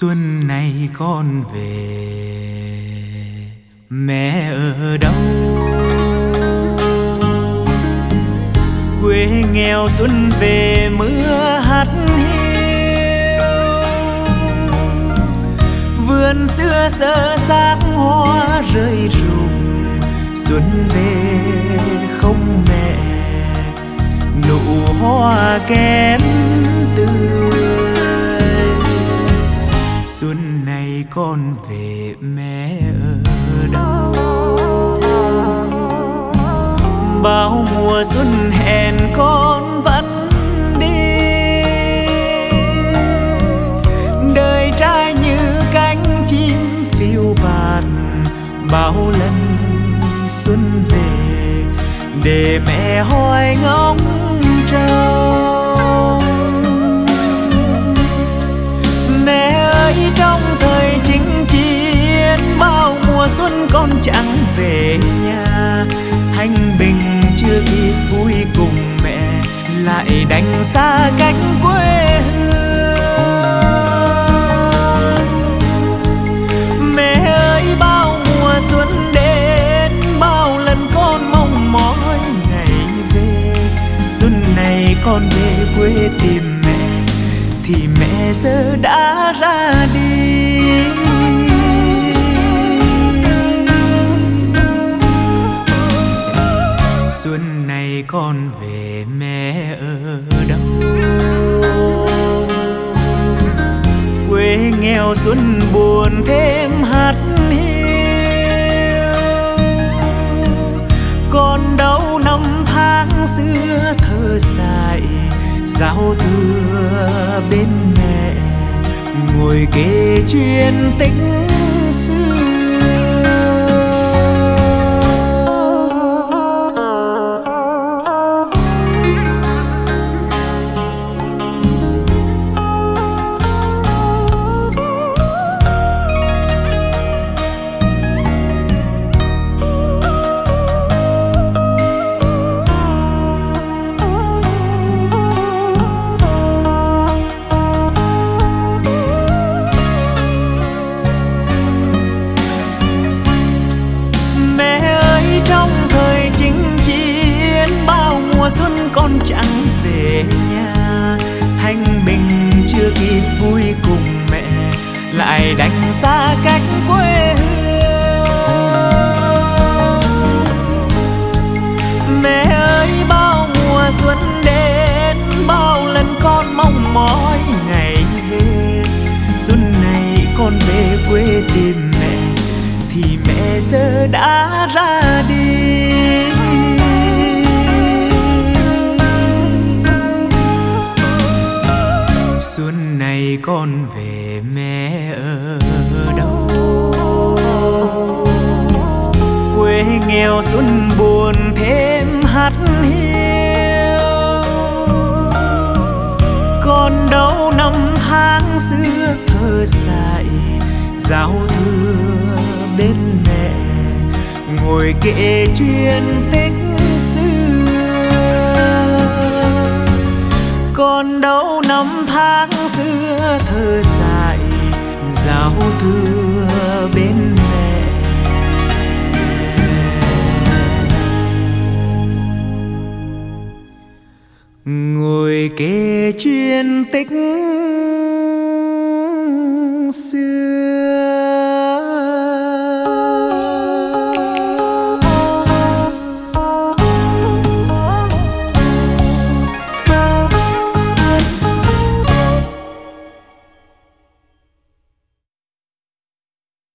Xuân này con về, mẹ ở đâu? Quê nghèo xuân về mưa hắt hiu, vườn xưa sơ xác hoa rơi rụng. Xuân về không mẹ, nụ hoa kém tươi. Xuân này con về, mẹ ở đâu? Bao mùa xuân hẹn con vẫn đi, đời trai như cánh chim phiêu bạt. Bao lần xuân về để mẹ hoài ngóng trông. Mẹ ơi, trong thời chinh chiến bao mùa xuân con chẳng về nhà. Thanh bình chưa kịp vui cùng mẹ, lại đành xa cách quê hương. Mẹ ơi, bao mùa xuân đến, bao lần con mong mỏi ngày về. Xuân này con về quê tìm mẹ, thì mẹ giờ đã ra đi. Xuân này con về, mẹ ở đâu? Quê nghèo xuân buồn thêm hắt hiu, còn đâu năm tháng xưa thơ dại. Giao thừa bên mẹ, ngồi kể chuyện tích con chẳng về nhà. Thanh bình chưa kịp vui cùng mẹ, lại đành xa cách quê hương. Mẹ ơi, bao mùa xuân đến, bao lần con mong mỏi ngày về. Xuân này con về quê tìm mẹ, thì mẹ giờ đã ra đi. Xuân này con về, mẹ ở đâu? Quê nghèo xuân buồn thêm hắt hiu, còn đâu năm tháng xưa thơ dại. Giao thừa bên mẹ, ngồi kể chuyện tích xưa, còn đâu năm tháng xưa thơ dại. Giao thừa bên mẹ, ngồi kể chuyện tích xưa.